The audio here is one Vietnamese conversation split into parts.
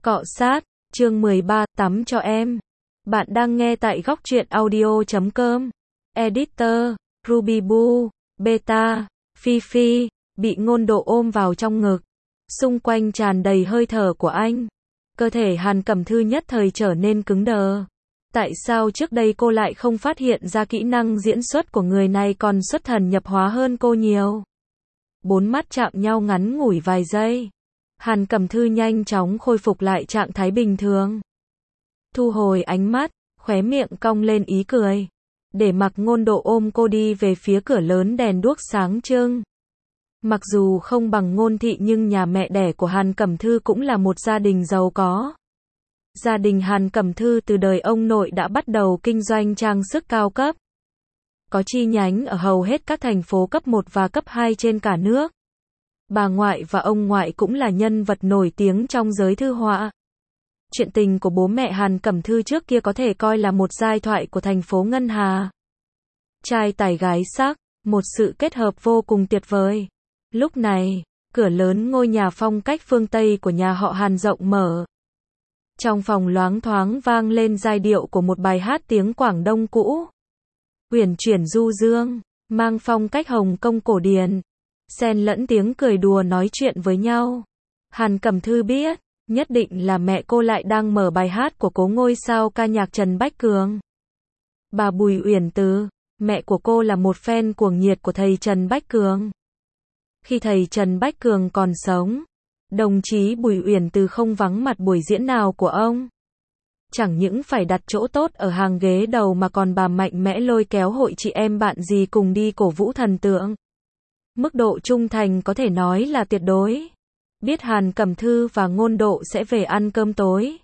Cọ sát, chương 13, tắm cho em. Bạn đang nghe tại góc truyện audio.com. Editor, Ruby Boo, Beta, Fifi, bị Ngôn Độ ôm vào trong ngực. Xung quanh tràn đầy hơi thở của anh. Cơ thể Hàn Cẩm Thư nhất thời trở nên cứng đờ. Tại sao trước đây cô lại không phát hiện ra kỹ năng diễn xuất của người này còn xuất thần nhập hóa hơn cô nhiều? Bốn mắt chạm nhau ngắn ngủi vài giây. Hàn Cẩm Thư nhanh chóng khôi phục lại trạng thái bình thường. Thu hồi ánh mắt, khóe miệng cong lên ý cười. Để mặc Ngôn Độ ôm cô đi về phía cửa lớn đèn đuốc sáng trưng. Mặc dù không bằng Ngôn thị nhưng nhà mẹ đẻ của Hàn Cẩm Thư cũng là một gia đình giàu có. Gia đình Hàn Cẩm Thư từ đời ông nội đã bắt đầu kinh doanh trang sức cao cấp. Có chi nhánh ở hầu hết các thành phố cấp 1 và cấp 2 trên cả nước. Bà ngoại và ông ngoại cũng là nhân vật nổi tiếng trong giới thư họa. Chuyện tình của bố mẹ Hàn Cẩm Thư trước kia có thể coi là một giai thoại của thành phố Ngân Hà. Trai tài gái sắc, một sự kết hợp vô cùng tuyệt vời. Lúc này, cửa lớn ngôi nhà phong cách phương Tây của nhà họ Hàn rộng mở. Trong phòng loáng thoáng vang lên giai điệu của một bài hát tiếng Quảng Đông cũ. Uyển chuyển du dương, mang phong cách Hồng Kông cổ điển. Xen lẫn tiếng cười đùa nói chuyện với nhau. Hàn Cẩm Thư biết, nhất định là mẹ cô lại đang mở bài hát của cố ngôi sao ca nhạc Trần Bách Cường. Bà Bùi Uyển Từ, mẹ của cô là một fan cuồng nhiệt của thầy Trần Bách Cường. Khi thầy Trần Bách Cường còn sống, đồng chí Bùi Uyển Từ không vắng mặt buổi diễn nào của ông. Chẳng những phải đặt chỗ tốt ở hàng ghế đầu mà còn bà mạnh mẽ lôi kéo hội chị em bạn gì cùng đi cổ vũ thần tượng. Mức độ trung thành có thể nói là tuyệt đối. Biết Hàn Cẩm Thư và Ngôn Độ sẽ về ăn cơm tối.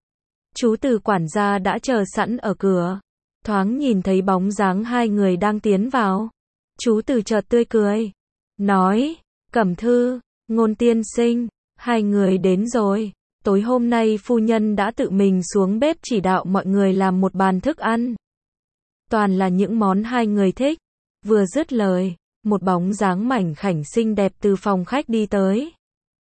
Chú Từ quản gia đã chờ sẵn ở cửa. Thoáng nhìn thấy bóng dáng hai người đang tiến vào. Chú Từ chợt tươi cười. Nói, Cẩm Thư, Ngôn tiên sinh, hai người đến rồi. Tối hôm nay phu nhân đã tự mình xuống bếp chỉ đạo mọi người làm một bàn thức ăn. Toàn là những món hai người thích. Vừa dứt lời, một bóng dáng mảnh khảnh xinh đẹp từ phòng khách đi tới.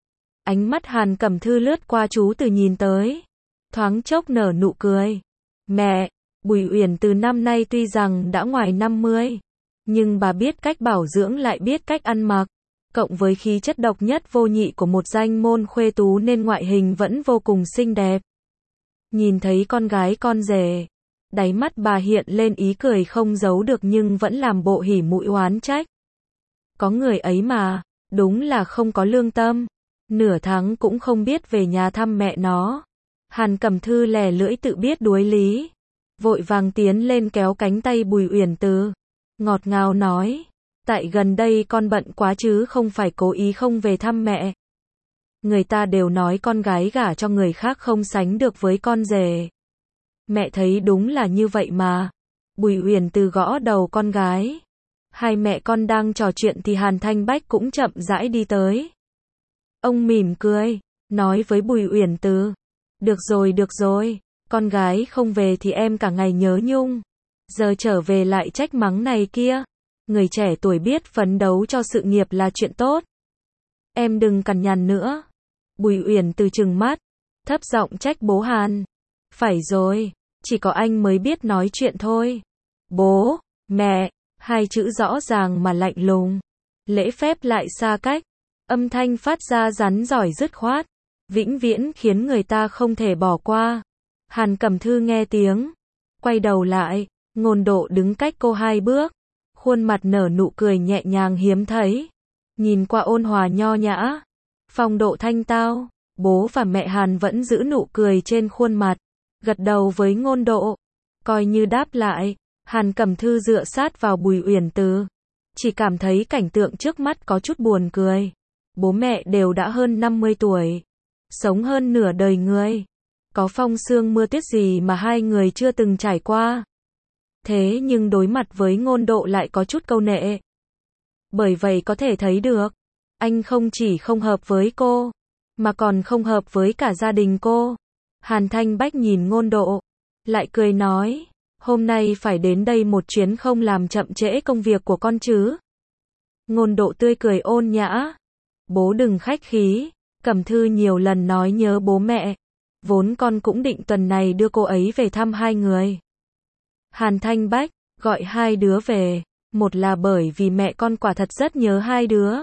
Ánh mắt Hàn Cẩm Thư lướt qua chú Từ nhìn tới. Thoáng chốc nở nụ cười. Mẹ, Bùi Uyển Từ năm nay tuy rằng đã ngoài 50, nhưng bà biết cách bảo dưỡng lại biết cách ăn mặc. Cộng với khí chất độc nhất vô nhị của một danh môn khuê tú nên ngoại hình vẫn vô cùng xinh đẹp. Nhìn thấy con gái con rể, đáy mắt bà hiện lên ý cười không giấu được nhưng vẫn làm bộ hỉ mũi oán trách. Có người ấy mà, đúng là không có lương tâm. Nửa tháng cũng không biết về nhà thăm mẹ nó. Hàn Cẩm Thư lè lưỡi tự biết đuối lý. Vội vàng tiến lên kéo cánh tay Bùi Uyển Từ. Ngọt ngào nói. Tại gần đây con bận quá chứ không phải cố ý không về thăm mẹ. Người ta đều nói con gái gả cho người khác không sánh được với con rể. Mẹ thấy đúng là như vậy mà. Bùi Uyển Từ gõ đầu con gái. Hai mẹ con đang trò chuyện thì Hàn Thanh Bách cũng chậm rãi đi tới. Ông mỉm cười, nói với Bùi Uyển Từ. Được rồi, con gái không về thì em cả ngày nhớ nhung. Giờ trở về lại trách mắng này kia. Người trẻ tuổi biết phấn đấu cho sự nghiệp là chuyện tốt. Em đừng cằn nhằn nữa. Bùi Uyển Từ trừng mắt, thấp giọng trách bố Hàn. Phải rồi, chỉ có anh mới biết nói chuyện thôi. Bố, mẹ, hai chữ rõ ràng mà lạnh lùng. Lễ phép lại xa cách. Âm thanh phát ra rắn rỏi dứt khoát. Vĩnh viễn khiến người ta không thể bỏ qua. Hàn Cẩm Thư nghe tiếng. Quay đầu lại, Ngôn Độ đứng cách cô 2 bước. Khuôn mặt nở nụ cười nhẹ nhàng hiếm thấy. Nhìn qua ôn hòa nho nhã. Phong độ thanh tao. Bố và mẹ Hàn vẫn giữ nụ cười trên khuôn mặt. Gật đầu với Ngôn Độ. Coi như đáp lại. Hàn Cẩm Thư dựa sát vào Bùi Uyển Từ. Chỉ cảm thấy cảnh tượng trước mắt có chút buồn cười. Bố mẹ đều đã hơn 50 tuổi. Sống hơn nửa đời người. Có phong sương mưa tuyết gì mà hai người chưa từng trải qua. Thế nhưng đối mặt với Ngôn Độ lại có chút câu nệ. Bởi vậy có thể thấy được, anh không chỉ không hợp với cô, mà còn không hợp với cả gia đình cô. Hàn Thanh Bách nhìn Ngôn Độ, lại cười nói, hôm nay phải đến đây một chuyến không làm chậm trễ công việc của con chứ. Ngôn Độ tươi cười ôn nhã, bố đừng khách khí, Cẩm Thư nhiều lần nói nhớ bố mẹ, Vốn con cũng định tuần này đưa cô ấy về thăm hai người. Hàn Thanh Bách, gọi hai đứa về. Một là bởi vì mẹ con quả thật rất nhớ hai đứa.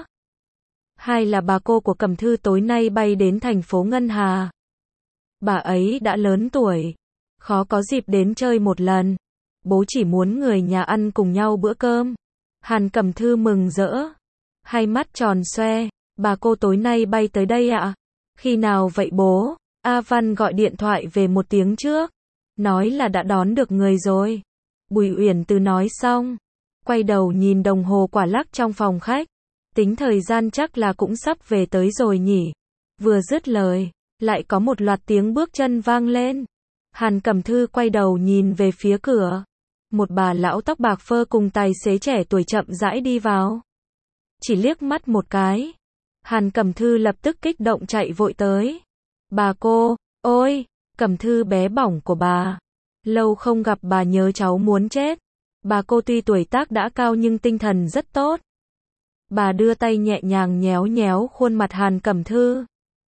Hai là bà cô của Cẩm Thư tối nay bay đến thành phố Ngân Hà. Bà ấy đã lớn tuổi, khó có dịp đến chơi một lần. Bố chỉ muốn người nhà ăn cùng nhau bữa cơm. Hàn Cẩm Thư mừng rỡ, hai mắt tròn xoe. Bà cô tối nay bay tới đây ạ? Khi nào vậy bố? A Văn gọi điện thoại về một tiếng trước, nói là đã đón được người rồi. Bùi Uyển Từ nói xong, quay đầu nhìn đồng hồ quả lắc trong phòng khách. Tính thời gian chắc là cũng sắp về tới rồi nhỉ. Vừa dứt lời, lại có một loạt tiếng bước chân vang lên. Hàn Cẩm Thư quay đầu nhìn về phía cửa. Một bà lão tóc bạc phơ cùng tài xế trẻ tuổi chậm rãi đi vào. Chỉ liếc mắt một cái, Hàn Cẩm Thư lập tức kích động chạy vội tới. Bà cô, ôi, Cẩm Thư bé bỏng của bà. Lâu không gặp bà nhớ cháu muốn chết. Bà cô tuy tuổi tác đã cao nhưng tinh thần rất tốt. Bà đưa tay nhẹ nhàng nhéo nhéo khuôn mặt Hàn Cẩm Thư.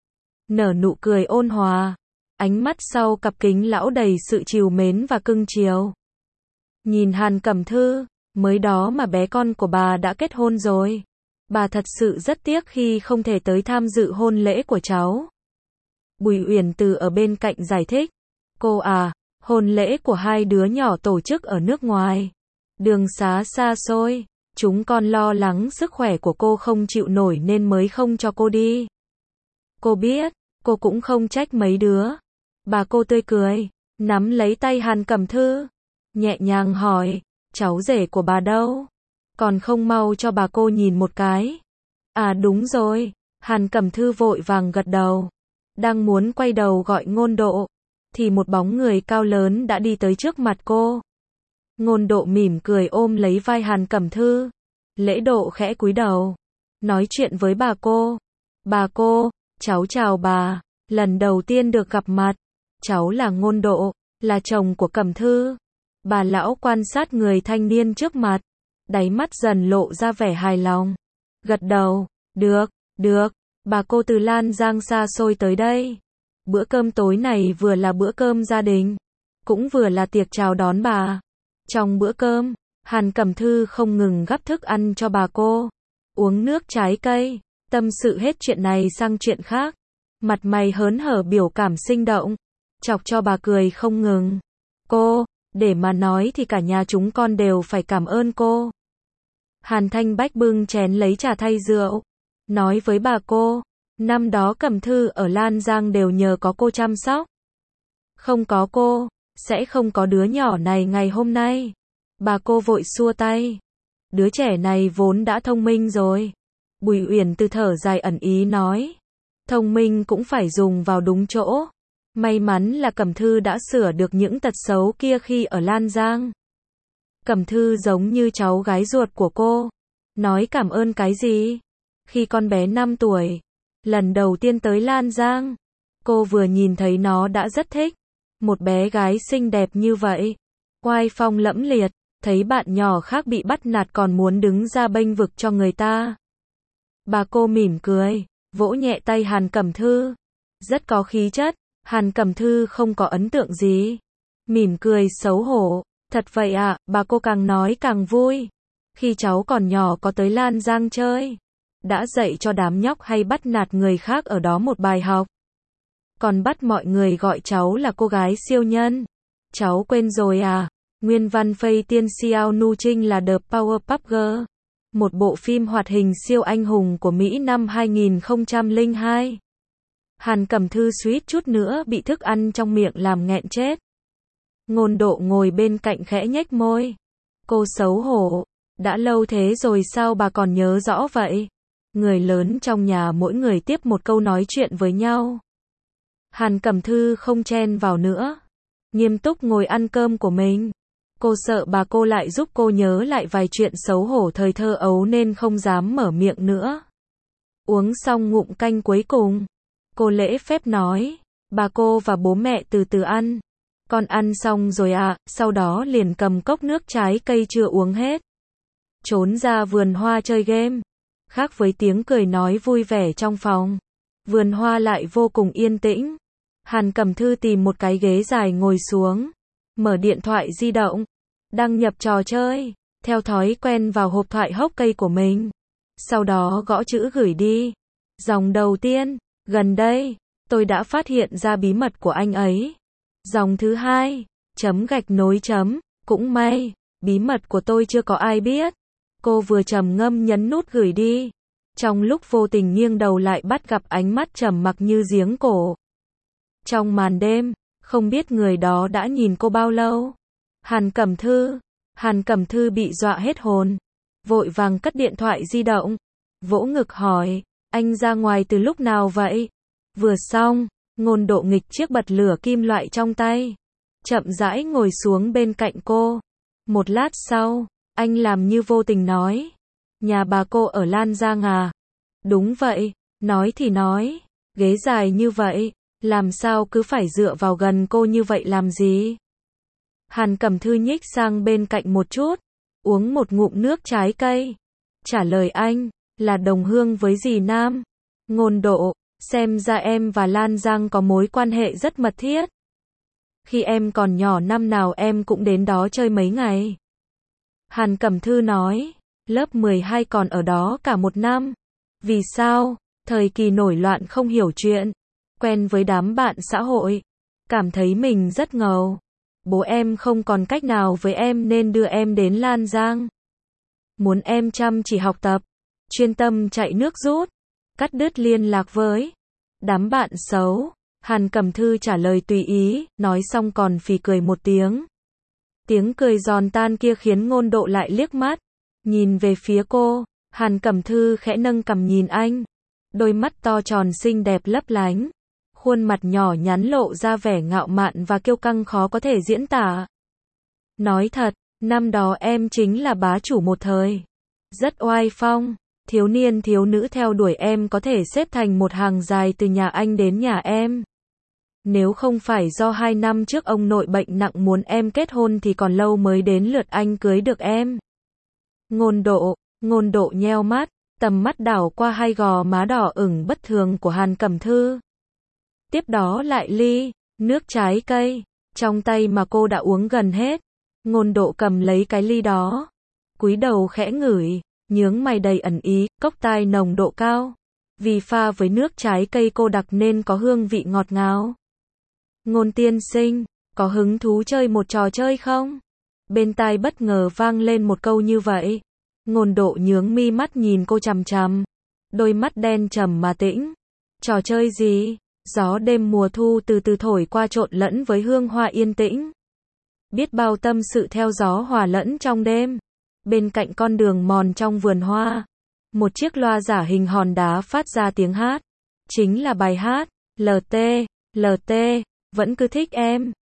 Nở nụ cười ôn hòa. Ánh mắt sau cặp kính lão đầy sự trìu mến và cưng chiều. Nhìn Hàn Cẩm Thư, mới đó mà bé con của bà đã kết hôn rồi. Bà thật sự rất tiếc khi không thể tới tham dự hôn lễ của cháu. Bùi Uyển Từ ở bên cạnh giải thích. Cô à, hôn lễ của hai đứa nhỏ tổ chức ở nước ngoài. Đường xá xa xôi, chúng con lo lắng sức khỏe của cô không chịu nổi nên mới không cho cô đi. Cô biết, cô cũng không trách mấy đứa. Bà cô tươi cười, nắm lấy tay Hàn Cẩm Thư, nhẹ nhàng hỏi, cháu rể của bà đâu? Còn không mau cho bà cô nhìn một cái. À đúng rồi, Hàn Cẩm Thư vội vàng gật đầu. Đang muốn quay đầu gọi Ngôn Độ, thì một bóng người cao lớn đã đi tới trước mặt cô. Ngôn Độ mỉm cười ôm lấy vai Hàn Cẩm Thư. Lễ Độ khẽ cúi đầu, nói chuyện với bà cô. Bà cô, cháu chào bà, lần đầu tiên được gặp mặt. Cháu là Ngôn Độ, là chồng của Cẩm Thư. Bà lão quan sát người thanh niên trước mặt, đáy mắt dần lộ ra vẻ hài lòng. Gật đầu, được, bà cô từ Lan Giang xa xôi tới đây. Bữa cơm tối này vừa là bữa cơm gia đình, cũng vừa là tiệc chào đón bà. Trong bữa cơm, Hàn Cẩm Thư không ngừng gắp thức ăn cho bà cô, uống nước trái cây, tâm sự hết chuyện này sang chuyện khác. Mặt mày hớn hở biểu cảm sinh động, chọc cho bà cười không ngừng. Cô, để mà nói thì cả nhà chúng con đều phải cảm ơn cô. Hàn Thanh Bách bưng chén lấy trà thay rượu, nói với bà cô, năm đó Cẩm Thư ở Lan Giang đều nhờ có cô chăm sóc. Không có cô, sẽ không có đứa nhỏ này ngày hôm nay. Bà cô vội xua tay. Đứa trẻ này vốn đã thông minh rồi. Bùi Uyển Từ thở dài ẩn ý nói. Thông minh cũng phải dùng vào đúng chỗ. May mắn là Cẩm Thư đã sửa được những tật xấu kia khi ở Lan Giang. Cẩm Thư giống như cháu gái ruột của cô. Nói cảm ơn cái gì? Khi con bé 5 tuổi, lần đầu tiên tới Lan Giang, cô vừa nhìn thấy nó đã rất thích. Một bé gái xinh đẹp như vậy, oai phong lẫm liệt, thấy bạn nhỏ khác bị bắt nạt còn muốn đứng ra bênh vực cho người ta. Bà cô mỉm cười, vỗ nhẹ tay Hàn Cẩm Thư. Rất có khí chất. Hàn Cẩm Thư không có ấn tượng gì. Mỉm cười xấu hổ. Thật vậy ạ, bà cô càng nói càng vui. Khi cháu còn nhỏ có tới Lan Giang chơi, đã dạy cho đám nhóc hay bắt nạt người khác ở đó một bài học. Còn bắt mọi người gọi cháu là cô gái siêu nhân. Cháu quên rồi à? Nguyên văn Phây Tiên Xiao Nu Trinh là The Powerpuff Girls, một bộ phim hoạt hình siêu anh hùng của Mỹ năm 2002. Hàn Cẩm Thư suýt chút nữa bị thức ăn trong miệng làm nghẹn chết. Ngôn Độ ngồi bên cạnh khẽ nhếch môi. Cô xấu hổ. Đã lâu thế rồi sao bà còn nhớ rõ vậy? Người lớn trong nhà mỗi người tiếp một câu nói chuyện với nhau. Hàn Cẩm Thư không chen vào nữa, nghiêm túc ngồi ăn cơm của mình. Cô sợ bà cô lại giúp cô nhớ lại vài chuyện xấu hổ thời thơ ấu nên không dám mở miệng nữa. Uống xong ngụm canh cuối cùng, cô lễ phép nói, bà cô và bố mẹ từ từ ăn. Con ăn xong rồi ạ, sau đó liền cầm cốc nước trái cây chưa uống hết, trốn ra vườn hoa chơi game. Khác với tiếng cười nói vui vẻ trong phòng, vườn hoa lại vô cùng yên tĩnh. Hàn Cẩm Thư tìm một cái ghế dài ngồi xuống, mở điện thoại di động, đăng nhập trò chơi, theo thói quen vào hộp thoại hốc cây của mình. Sau đó gõ chữ gửi đi. Dòng đầu tiên, gần đây, tôi đã phát hiện ra bí mật của anh ấy. Dòng thứ hai, chấm gạch nối chấm, cũng may, bí mật của tôi chưa có ai biết. Cô vừa trầm ngâm nhấn nút gửi đi. Trong lúc vô tình nghiêng đầu lại bắt gặp ánh mắt trầm mặc như giếng cổ. Trong màn đêm, không biết người đó đã nhìn cô bao lâu. Hàn Cẩm Thư bị dọa hết hồn. Vội vàng cất điện thoại di động. Vỗ ngực hỏi, anh ra ngoài từ lúc nào vậy? Vừa xong, Ngôn Độ nghịch chiếc bật lửa kim loại trong tay. Chậm rãi ngồi xuống bên cạnh cô. Một lát sau, anh làm như vô tình nói. Nhà bà cô ở Lan Giang à? Đúng vậy, nói thì nói. Ghế dài như vậy, làm sao cứ phải dựa vào gần cô như vậy làm gì? Hàn Cẩm Thư nhích sang bên cạnh một chút, uống một ngụm nước trái cây. Trả lời anh, là đồng hương với dì Nam. Ngôn Độ, xem ra em và Lan Giang có mối quan hệ rất mật thiết. Khi em còn nhỏ năm nào em cũng đến đó chơi mấy ngày. Hàn Cẩm Thư nói, lớp 12 còn ở đó cả một năm. Vì sao? Thời kỳ nổi loạn không hiểu chuyện, quen với đám bạn xã hội, cảm thấy mình rất ngầu. Bố em không còn cách nào với em nên đưa em đến Lan Giang. Muốn em chăm chỉ học tập, chuyên tâm chạy nước rút, cắt đứt liên lạc với đám bạn xấu. Hàn Cẩm Thư trả lời tùy ý, nói xong còn phì cười một tiếng. Tiếng cười giòn tan kia khiến Ngôn Độ lại liếc mắt, nhìn về phía cô. Hàn Cẩm Thư khẽ nâng cằm nhìn anh, đôi mắt to tròn xinh đẹp lấp lánh, khuôn mặt nhỏ nhắn lộ ra vẻ ngạo mạn và kiêu căng khó có thể diễn tả. Nói thật, năm đó em chính là bá chủ một thời, rất oai phong, thiếu niên thiếu nữ theo đuổi em có thể xếp thành một hàng dài từ nhà anh đến nhà em. Nếu không phải do 2 năm trước ông nội bệnh nặng muốn em kết hôn thì còn lâu mới đến lượt anh cưới được em. Ngôn Độ nheo mắt, tầm mắt đảo qua hai gò má đỏ ửng bất thường của Hàn Cẩm Thư. Tiếp đó lại ly nước trái cây trong tay mà cô đã uống gần hết. Ngôn Độ cầm lấy cái ly đó, cúi đầu khẽ ngửi, nhướng mày đầy ẩn ý, cốc tai nồng độ cao. Vì pha với nước trái cây cô đặc nên có hương vị ngọt ngào. Ngôn tiên sinh, có hứng thú chơi một trò chơi không? Bên tai bất ngờ vang lên một câu như vậy. Ngôn Độ nhướng mi mắt nhìn cô chằm chằm, đôi mắt đen trầm mà tĩnh. Trò chơi gì? Gió đêm mùa thu từ từ thổi qua trộn lẫn với hương hoa yên tĩnh. Biết bao tâm sự theo gió hòa lẫn trong đêm. Bên cạnh con đường mòn trong vườn hoa, một chiếc loa giả hình hòn đá phát ra tiếng hát. Chính là bài hát, LT, vẫn cứ thích em,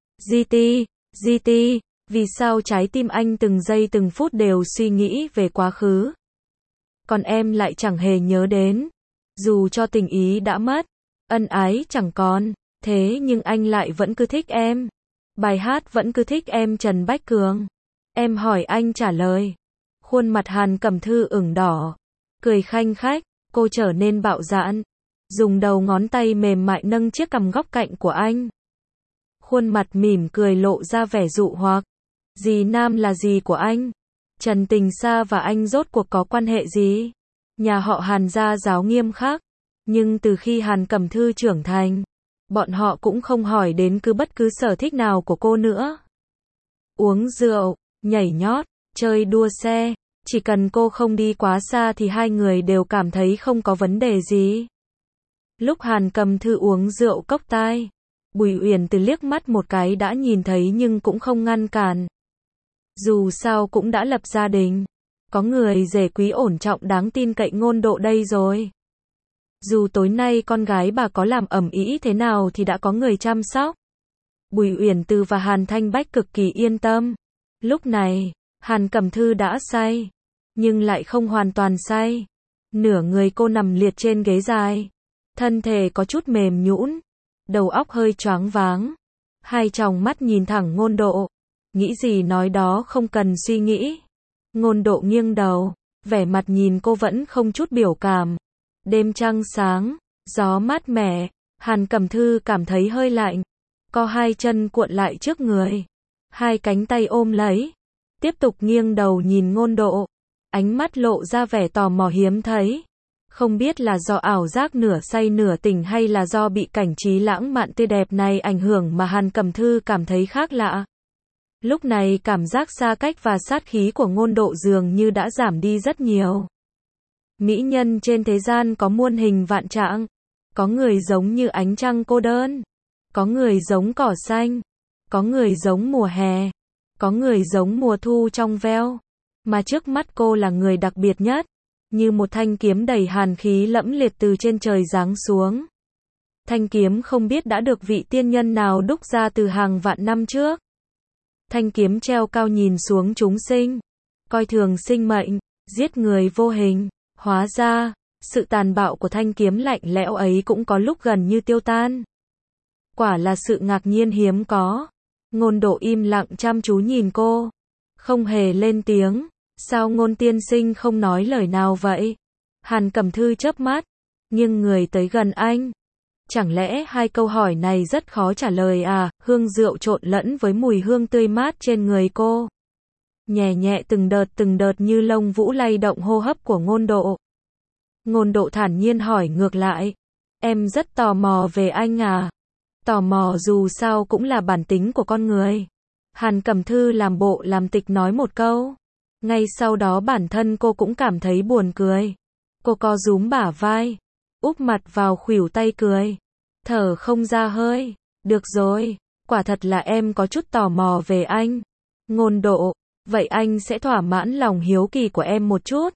GT, vì sao trái tim anh từng giây từng phút đều suy nghĩ về quá khứ. Còn em lại chẳng hề nhớ đến. Dù cho tình ý đã mất, ân ái chẳng còn, thế nhưng anh lại vẫn cứ thích em. Bài hát vẫn cứ thích em Trần Bách Cường. Em hỏi anh trả lời. Khuôn mặt Hàn Cẩm Thư ửng đỏ, cười khanh khách, cô trở nên bạo dạn, dùng đầu ngón tay mềm mại nâng chiếc cằm góc cạnh của anh. Khuôn mặt mỉm cười lộ ra vẻ dụ hoặc. Dì Nam là dì của anh? Trần Tình Sa và anh rốt cuộc có quan hệ gì? Nhà họ Hàn gia giáo nghiêm khắc, nhưng từ khi Hàn Cẩm Thư trưởng thành, bọn họ cũng không hỏi đến bất cứ sở thích nào của cô nữa. Uống rượu, nhảy nhót, chơi đua xe, chỉ cần cô không đi quá xa thì hai người đều cảm thấy không có vấn đề gì. Lúc Hàn Cẩm Thư uống rượu cốc tai, Bùi Uyển Từ liếc mắt một cái đã nhìn thấy nhưng cũng không ngăn cản. Dù sao cũng đã lập gia đình, có người rể quý ổn trọng đáng tin cậy Ngôn Độ đây rồi. Dù tối nay con gái bà có làm ầm ĩ thế nào thì đã có người chăm sóc. Bùi Uyển Từ và Hàn Thanh Bách cực kỳ yên tâm. Lúc này, Hàn Cẩm Thư đã say, nhưng lại không hoàn toàn say. Nửa người cô nằm liệt trên ghế dài, thân thể có chút mềm nhũn, đầu óc hơi choáng váng. Hai tròng mắt nhìn thẳng Ngôn Độ, nghĩ gì nói đó không cần suy nghĩ. Ngôn Độ nghiêng đầu, vẻ mặt nhìn cô vẫn không chút biểu cảm. Đêm trăng sáng, gió mát mẻ, Hàn Cẩm Thư cảm thấy hơi lạnh, co hai chân cuộn lại trước người, hai cánh tay ôm lấy, tiếp tục nghiêng đầu nhìn Ngôn Độ, ánh mắt lộ ra vẻ tò mò hiếm thấy. Không biết là do ảo giác nửa say nửa tỉnh hay là do bị cảnh trí lãng mạn tươi đẹp này ảnh hưởng mà Hàn Cẩm Thư cảm thấy khác lạ. Lúc này cảm giác xa cách và sát khí của Ngôn Độ dường như đã giảm đi rất nhiều. Mỹ nhân trên thế gian có muôn hình vạn trạng, có người giống như ánh trăng cô đơn, có người giống cỏ xanh, có người giống mùa hè, có người giống mùa thu trong veo, mà trước mắt cô là người đặc biệt nhất, như một thanh kiếm đầy hàn khí lẫm liệt từ trên trời giáng xuống. Thanh kiếm không biết đã được vị tiên nhân nào đúc ra từ hàng vạn năm trước. Thanh kiếm treo cao nhìn xuống chúng sinh, coi thường sinh mệnh, giết người vô hình. Hóa ra, sự tàn bạo của thanh kiếm lạnh lẽo ấy cũng có lúc gần như tiêu tan. Quả là sự ngạc nhiên hiếm có. Ngôn Độ im lặng chăm chú nhìn cô, không hề lên tiếng. Sao Ngôn tiên sinh không nói lời nào vậy? Hàn Cẩm Thư chớp mắt, nghiêng người tới gần anh. Chẳng lẽ hai câu hỏi này rất khó trả lời à? Hương rượu trộn lẫn với mùi hương tươi mát trên người cô. Nhẹ nhẹ từng đợt như lông vũ lay động hô hấp của Ngôn Độ. Ngôn Độ thản nhiên hỏi ngược lại. Em rất tò mò về anh à? Tò mò dù sao cũng là bản tính của con người. Hàn Cẩm Thư làm bộ làm tịch nói một câu. Ngay sau đó bản thân cô cũng cảm thấy buồn cười. Cô co rúm bả vai, úp mặt vào khuỷu tay cười. Thở không ra hơi. Được rồi, quả thật là em có chút tò mò về anh. Ngôn Độ, vậy anh sẽ thỏa mãn lòng hiếu kỳ của em một chút.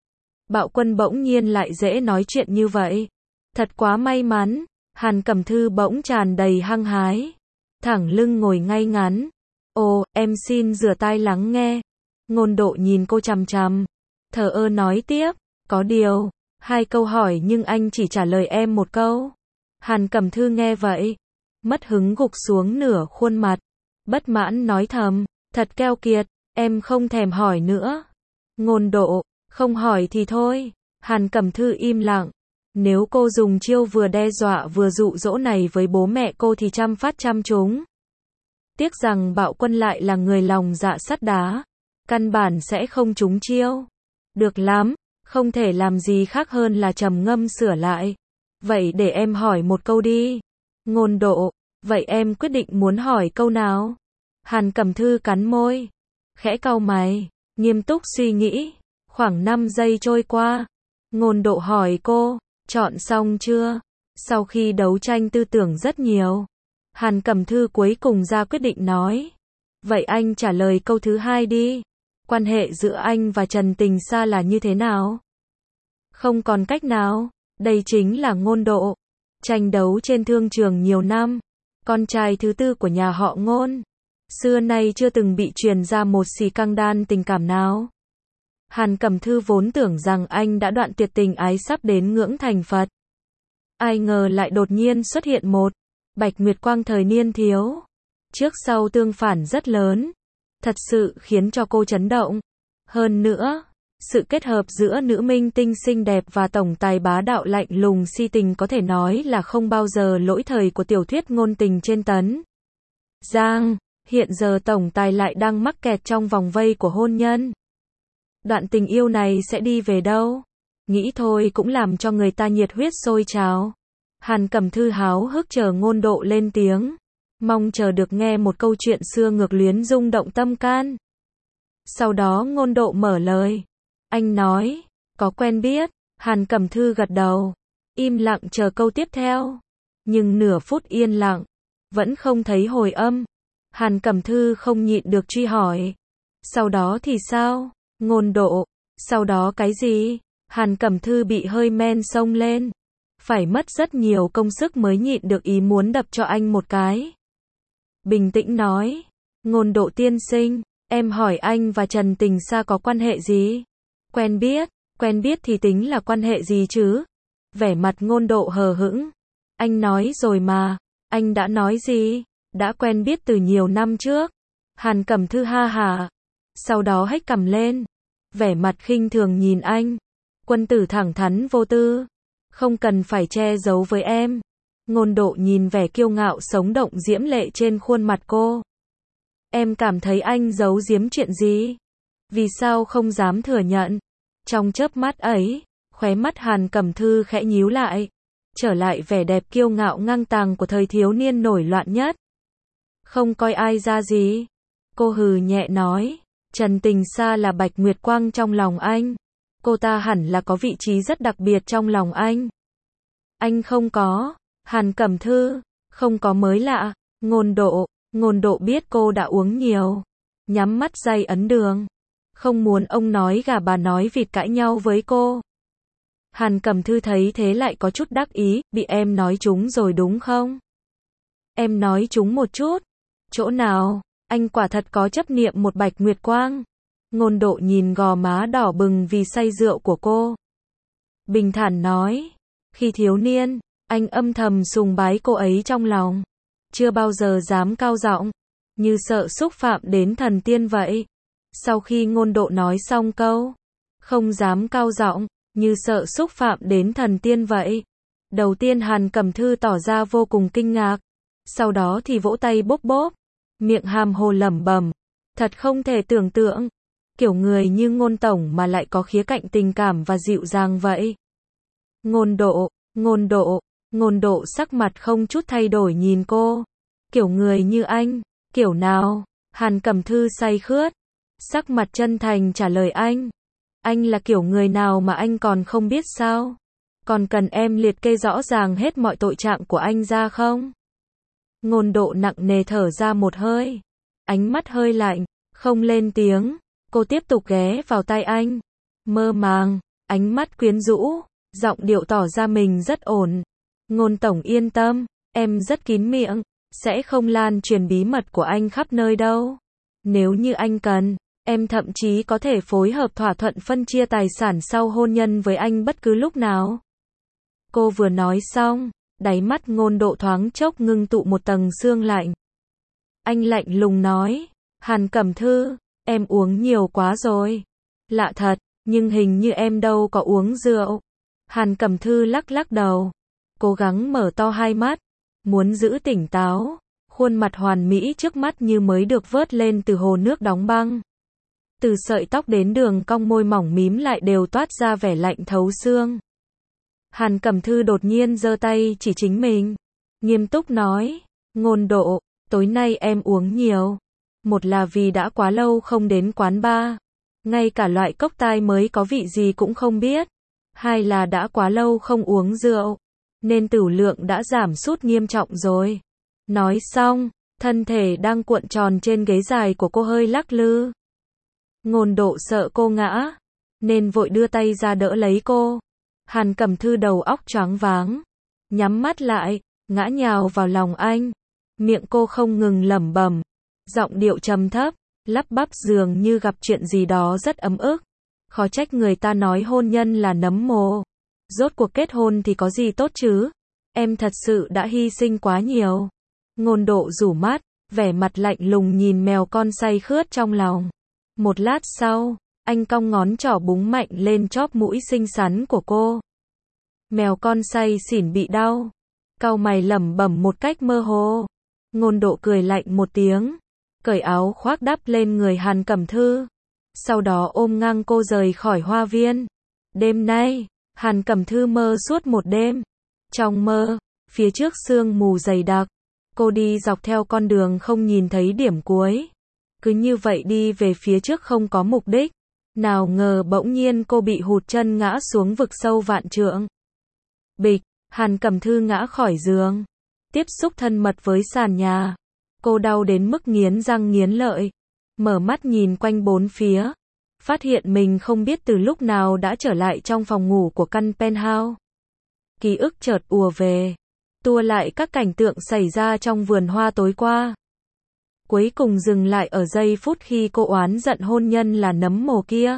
Bạo Quân bỗng nhiên lại dễ nói chuyện như vậy. Thật quá may mắn. Hàn Cẩm Thư bỗng tràn đầy hăng hái, thẳng lưng ngồi ngay ngắn. Ồ, em xin rửa tai lắng nghe. Ngôn Độ nhìn cô chằm chằm, thờ ơ nói tiếp. Có điều, hai câu hỏi nhưng anh chỉ trả lời em một câu. Hàn Cẩm Thư nghe vậy, mất hứng gục xuống nửa khuôn mặt, bất mãn nói thầm, thật keo kiệt, em không thèm hỏi nữa. Ngôn Độ, không hỏi thì thôi. Hàn Cẩm Thư im lặng. Nếu cô dùng chiêu vừa đe dọa vừa dụ dỗ này với bố mẹ cô thì trăm phát trăm trúng. Tiếc rằng Bạo Quân lại là người lòng dạ sắt đá, căn bản sẽ không trúng chiêu. Được lắm, không thể làm gì khác hơn là trầm ngâm sửa lại. Vậy để em hỏi một câu đi. Ngôn Độ, vậy em quyết định muốn hỏi câu nào? Hàn Cẩm Thư cắn môi, khẽ cau mày, nghiêm túc suy nghĩ. Khoảng 5 giây trôi qua, Ngôn Độ hỏi cô, chọn xong chưa? Sau khi đấu tranh tư tưởng rất nhiều, Hàn Cẩm Thư cuối cùng ra quyết định nói. Vậy anh trả lời câu thứ hai đi. Quan hệ giữa anh và Trần Tình Sa là như thế nào? Không còn cách nào, đây chính là Ngôn Độ. Tranh đấu trên thương trường nhiều năm, con trai thứ tư của nhà họ Ngôn. Xưa nay chưa từng bị truyền ra một xì căng đan tình cảm nào. Hàn Cẩm Thư vốn tưởng rằng anh đã đoạn tuyệt tình ái sắp đến ngưỡng thành Phật. Ai ngờ lại đột nhiên xuất hiện một Bạch Nguyệt Quang thời niên thiếu. Trước sau tương phản rất lớn. Thật sự khiến cho cô chấn động. Hơn nữa, sự kết hợp giữa nữ minh tinh xinh đẹp và tổng tài bá đạo lạnh lùng si tình có thể nói là không bao giờ lỗi thời của tiểu thuyết ngôn tình trên tấn. Giang, hiện giờ tổng tài lại đang mắc kẹt trong vòng vây của hôn nhân. Đoạn tình yêu này sẽ đi về đâu? Nghĩ thôi cũng làm cho người ta nhiệt huyết sôi trào. Hàn Cẩm Thư háo hức chờ Ngôn Độ lên tiếng, mong chờ được nghe một câu chuyện xưa ngược luyến rung động tâm can. Sau đó Ngôn Độ mở lời. Anh nói, có quen biết. Hàn Cẩm Thư gật đầu, im lặng chờ câu tiếp theo. Nhưng nửa phút yên lặng, vẫn không thấy hồi âm. Hàn Cẩm Thư không nhịn được truy hỏi. Sau đó thì sao? Ngôn Độ, sau đó cái gì? Hàn Cẩm Thư bị hơi men xông lên. Phải mất rất nhiều công sức mới nhịn được ý muốn đập cho anh một cái. Bình tĩnh nói, Ngôn Độ tiên sinh, em hỏi anh và Trần Tình Sa có quan hệ gì? Quen biết thì tính là quan hệ gì chứ? Vẻ mặt Ngôn Độ hờ hững. Anh nói rồi mà. Anh đã nói gì? Đã quen biết từ nhiều năm trước. Hàn Cẩm Thư ha hả. Sau đó hếch cằm lên. Vẻ mặt khinh thường nhìn anh. Quân tử thẳng thắn vô tư. Không cần phải che giấu với em. Ngôn Độ nhìn vẻ kiêu ngạo sống động diễm lệ trên khuôn mặt cô. Em cảm thấy anh giấu giếm chuyện gì? Vì sao không dám thừa nhận? Trong chớp mắt ấy, khóe mắt Hàn Cẩm Thư khẽ nhíu lại, trở lại vẻ đẹp kiêu ngạo ngang tàng của thời thiếu niên nổi loạn nhất. Không coi ai ra gì. Cô hừ nhẹ nói, Trần Tình Sa là Bạch Nguyệt Quang trong lòng anh. Cô ta hẳn là có vị trí rất đặc biệt trong lòng anh. Anh không có. Hàn Cẩm Thư, không có mới lạ. Ngôn Độ biết cô đã uống nhiều, nhắm mắt day ấn đường. Không muốn ông nói gà bà nói vịt cãi nhau với cô. Hàn Cẩm Thư thấy thế lại có chút đắc ý, bị em nói trúng rồi đúng không? Em nói trúng một chút. Chỗ nào? Anh quả thật có chấp niệm một Bạch Nguyệt Quang. Ngôn Độ nhìn gò má đỏ bừng vì say rượu của cô. Bình thản nói, khi thiếu niên, anh âm thầm sùng bái cô ấy trong lòng. Chưa bao giờ dám cao giọng, như sợ xúc phạm đến thần tiên vậy. Sau khi Ngôn Độ nói xong câu, không dám cao giọng, như sợ xúc phạm đến thần tiên vậy. Đầu tiên Hàn Cẩm Thư tỏ ra vô cùng kinh ngạc. Sau đó thì vỗ tay bốp bốp, miệng hàm hồ lẩm bẩm. Thật không thể tưởng tượng, kiểu người như Ngôn tổng mà lại có khía cạnh tình cảm và dịu dàng vậy. Ngôn Độ sắc mặt không chút thay đổi nhìn cô. Kiểu người như anh, kiểu nào? Hàn Cẩm Thư say khướt, sắc mặt chân thành trả lời anh. Anh là kiểu người nào mà anh còn không biết sao? Còn cần em liệt kê rõ ràng hết mọi tội trạng của anh ra không? Ngôn Độ nặng nề thở ra một hơi, ánh mắt hơi lạnh, không lên tiếng. Cô tiếp tục ghé vào tai anh, mơ màng, ánh mắt quyến rũ, giọng điệu tỏ ra mình rất ổn. Ngôn tổng yên tâm, em rất kín miệng, sẽ không lan truyền bí mật của anh khắp nơi đâu. Nếu như anh cần, em thậm chí có thể phối hợp thỏa thuận phân chia tài sản sau hôn nhân với anh bất cứ lúc nào. Cô vừa nói xong, đáy mắt Ngôn Độ thoáng chốc ngưng tụ một tầng sương lạnh. Anh lạnh lùng nói, Hàn Cẩm Thư, em uống nhiều quá rồi. Lạ thật, nhưng hình như em đâu có uống rượu. Hàn Cẩm Thư lắc lắc đầu, cố gắng mở to hai mắt, muốn giữ tỉnh táo. Khuôn mặt hoàn mỹ trước mắt như mới được vớt lên từ hồ nước đóng băng. Từ sợi tóc đến đường cong môi mỏng mím lại đều toát ra vẻ lạnh thấu xương. Hàn Cẩm Thư đột nhiên giơ tay chỉ chính mình, nghiêm túc nói, Ngôn Độ, tối nay em uống nhiều. Một là vì đã quá lâu không đến quán bar, ngay cả loại cốc tai mới có vị gì cũng không biết. Hai là đã quá lâu không uống rượu, nên tửu lượng đã giảm sút nghiêm trọng rồi. Nói xong, thân thể đang cuộn tròn trên ghế dài của cô hơi lắc lư. Ngôn Độ sợ cô ngã, nên vội đưa tay ra đỡ lấy cô. Hàn Cẩm Thư đầu óc choáng váng, nhắm mắt lại, ngã nhào vào lòng anh. Miệng cô không ngừng lẩm bẩm, giọng điệu trầm thấp, lắp bắp dường như gặp chuyện gì đó rất ấm ức. Khó trách người ta nói hôn nhân là nấm mồ. Rốt cuộc kết hôn thì có gì tốt chứ? Em thật sự đã hy sinh quá nhiều. Ngôn Độ rủ mắt, vẻ mặt lạnh lùng nhìn mèo con say khướt trong lòng. Một lát sau, anh cong ngón trỏ búng mạnh lên chóp mũi xinh xắn của cô. Mèo con say xỉn bị đau, cau mày lẩm bẩm một cách mơ hồ. Ngôn Độ cười lạnh một tiếng, cởi áo khoác đắp lên người Hàn Cẩm Thư, sau đó ôm ngang cô rời khỏi hoa viên. Đêm nay, Hàn Cẩm Thư mơ suốt một đêm. Trong mơ, phía trước sương mù dày đặc, cô đi dọc theo con đường không nhìn thấy điểm cuối. Cứ như vậy đi về phía trước không có mục đích. Nào ngờ bỗng nhiên cô bị hụt chân ngã xuống vực sâu vạn trượng. Bịch, Hàn Cẩm Thư ngã khỏi giường, tiếp xúc thân mật với sàn nhà. Cô đau đến mức nghiến răng nghiến lợi, mở mắt nhìn quanh bốn phía, phát hiện mình không biết từ lúc nào đã trở lại trong phòng ngủ của căn penthouse. Ký ức chợt ùa về, tua lại các cảnh tượng xảy ra trong vườn hoa tối qua. Cuối cùng dừng lại ở giây phút khi cô oán giận hôn nhân là nấm mồ kia.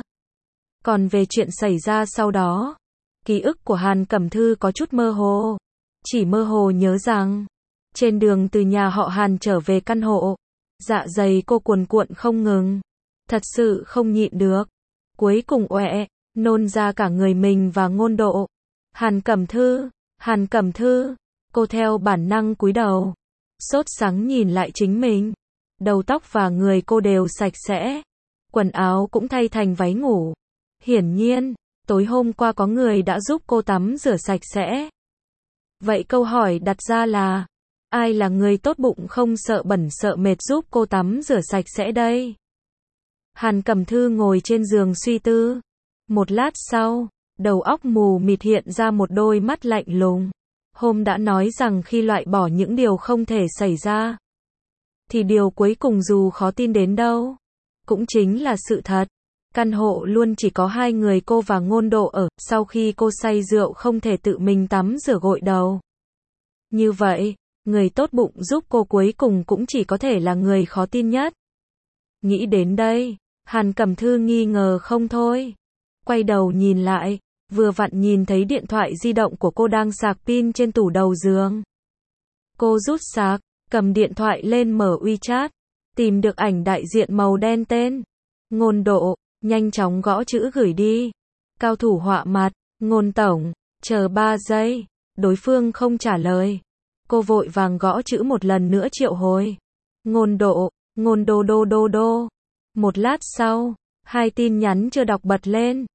Còn về chuyện xảy ra sau đó, ký ức của Hàn Cẩm Thư có chút mơ hồ. Chỉ mơ hồ nhớ rằng, trên đường từ nhà họ Hàn trở về căn hộ, dạ dày cô cuồn cuộn không ngừng. Thật sự không nhịn được. Cuối cùng nôn ra cả người mình và Ngôn Độ. Hàn Cẩm Thư, Cô theo bản năng cúi đầu. Sốt sắng nhìn lại chính mình. Đầu tóc và người cô đều sạch sẽ. Quần áo cũng thay thành váy ngủ. Hiển nhiên, tối hôm qua có người đã giúp cô tắm rửa sạch sẽ. Vậy câu hỏi đặt ra là, ai là người tốt bụng không sợ bẩn sợ mệt giúp cô tắm rửa sạch sẽ đây? Hàn Cẩm Thư ngồi trên giường suy tư. Một lát sau, đầu óc mù mịt hiện ra một đôi mắt lạnh lùng. Hôm đã nói rằng khi loại bỏ những điều không thể xảy ra, thì điều cuối cùng dù khó tin đến đâu, cũng chính là sự thật. Căn hộ luôn chỉ có hai người cô và Ngôn Độ ở, sau khi cô say rượu không thể tự mình tắm rửa gội đầu. Như vậy, người tốt bụng giúp cô cuối cùng cũng chỉ có thể là người khó tin nhất. Nghĩ đến đây, Hàn Cẩm Thư nghi ngờ không thôi. Quay đầu nhìn lại, vừa vặn nhìn thấy điện thoại di động của cô đang sạc pin trên tủ đầu giường. Cô rút sạc, cầm điện thoại lên mở WeChat, tìm được ảnh đại diện màu đen tên Ngôn Độ, nhanh chóng gõ chữ gửi đi. Cao thủ họa mặt, Ngôn tổng, chờ 3 giây, đối phương không trả lời. Cô vội vàng gõ chữ một lần nữa triệu hồi. Ngôn Độ, Ngôn đô. Một lát sau, hai tin nhắn chưa đọc bật lên.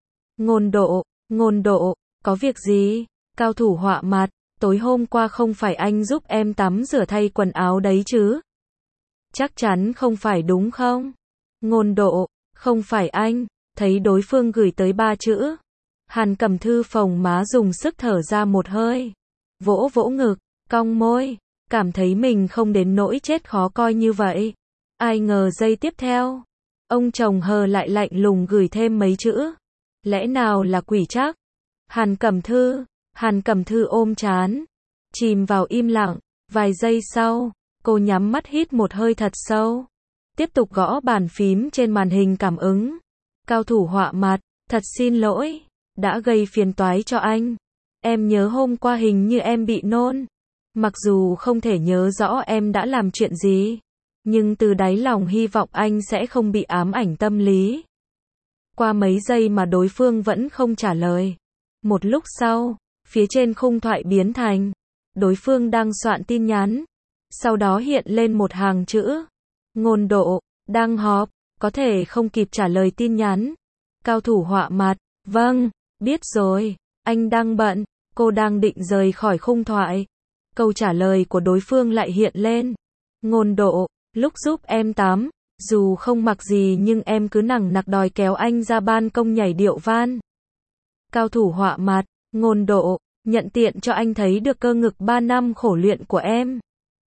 Ngôn Độ, có việc gì? Cao thủ họa mặt, tối hôm qua không phải anh giúp em tắm rửa thay quần áo đấy chứ? Chắc chắn không phải đúng không? Ngôn Độ, không phải anh. Thấy đối phương gửi tới 3 chữ. Hàn Cẩm Thư phồng má dùng sức thở ra một hơi. Vỗ vỗ ngực, cong môi, cảm thấy mình không đến nỗi chết khó coi như vậy. Ai ngờ giây tiếp theo, ông chồng hờ lại lạnh lùng gửi thêm mấy chữ. Lẽ nào là quỷ trác? Hàn Cẩm Thư ôm trán, chìm vào im lặng. Vài giây sau, cô nhắm mắt hít một hơi thật sâu. Tiếp tục gõ bàn phím trên màn hình cảm ứng. Cao thủ họa mặt, thật xin lỗi, đã gây phiền toái cho anh. Em nhớ hôm qua hình như em bị nôn. Mặc dù không thể nhớ rõ em đã làm chuyện gì, nhưng từ đáy lòng hy vọng anh sẽ không bị ám ảnh tâm lý. Qua mấy giây mà đối phương vẫn không trả lời. Một lúc sau, phía trên khung thoại biến thành đối phương đang soạn tin nhắn. Sau đó hiện lên một hàng chữ. Ngôn Độ, đang họp, có thể không kịp trả lời tin nhắn. Cao thủ họa mặt, vâng, biết rồi, anh đang bận. Cô đang định rời khỏi khung thoại. Câu trả lời của đối phương lại hiện lên. Ngôn Độ, lúc giúp em tắm, dù không mặc gì nhưng em cứ nằng nặc đòi kéo anh ra ban công nhảy điệu van. Cao thủ họa mặt, Ngôn Độ, nhận tiện cho anh thấy được cơ ngực 3 năm khổ luyện của em.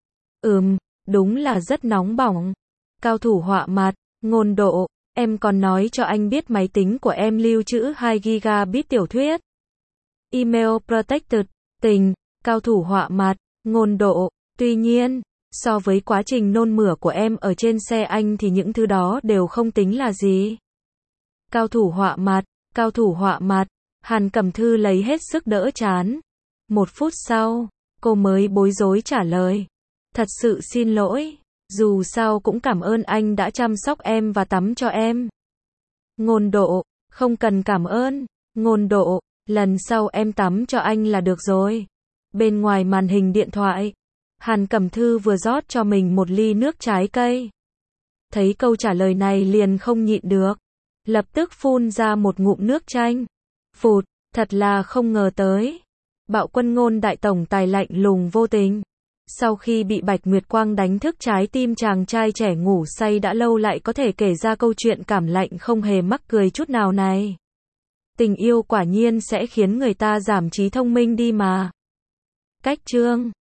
Đúng là rất nóng bỏng. Cao thủ họa mặt, Ngôn Độ, em còn nói cho anh biết máy tính của em lưu trữ 2 GB tiểu thuyết. Email protected, tình. Cao thủ họa mặt, Ngôn Độ, tuy nhiên, so với quá trình nôn mửa của em ở trên xe anh thì những thứ đó đều không tính là gì. Cao thủ họa mặt, Hàn Cẩm Thư lấy hết sức đỡ chán. 1 phút sau, cô mới bối rối trả lời. Thật sự xin lỗi, dù sao cũng cảm ơn anh đã chăm sóc em và tắm cho em. Ngôn Độ, không cần cảm ơn. Ngôn Độ, lần sau em tắm cho anh là được rồi. Bên ngoài màn hình điện thoại, Hàn Cẩm Thư vừa rót cho mình một ly nước trái cây. Thấy câu trả lời này liền không nhịn được. Lập tức phun ra một ngụm nước chanh. Phụt, thật là không ngờ tới. Bạo quân Ngôn đại tổng tài lạnh lùng vô tình. Sau khi bị Bạch Nguyệt Quang đánh thức trái tim chàng trai trẻ ngủ say đã lâu lại có thể kể ra câu chuyện cảm lạnh không hề mắc cười chút nào này. Tình yêu quả nhiên sẽ khiến người ta giảm trí thông minh đi mà. Cách chương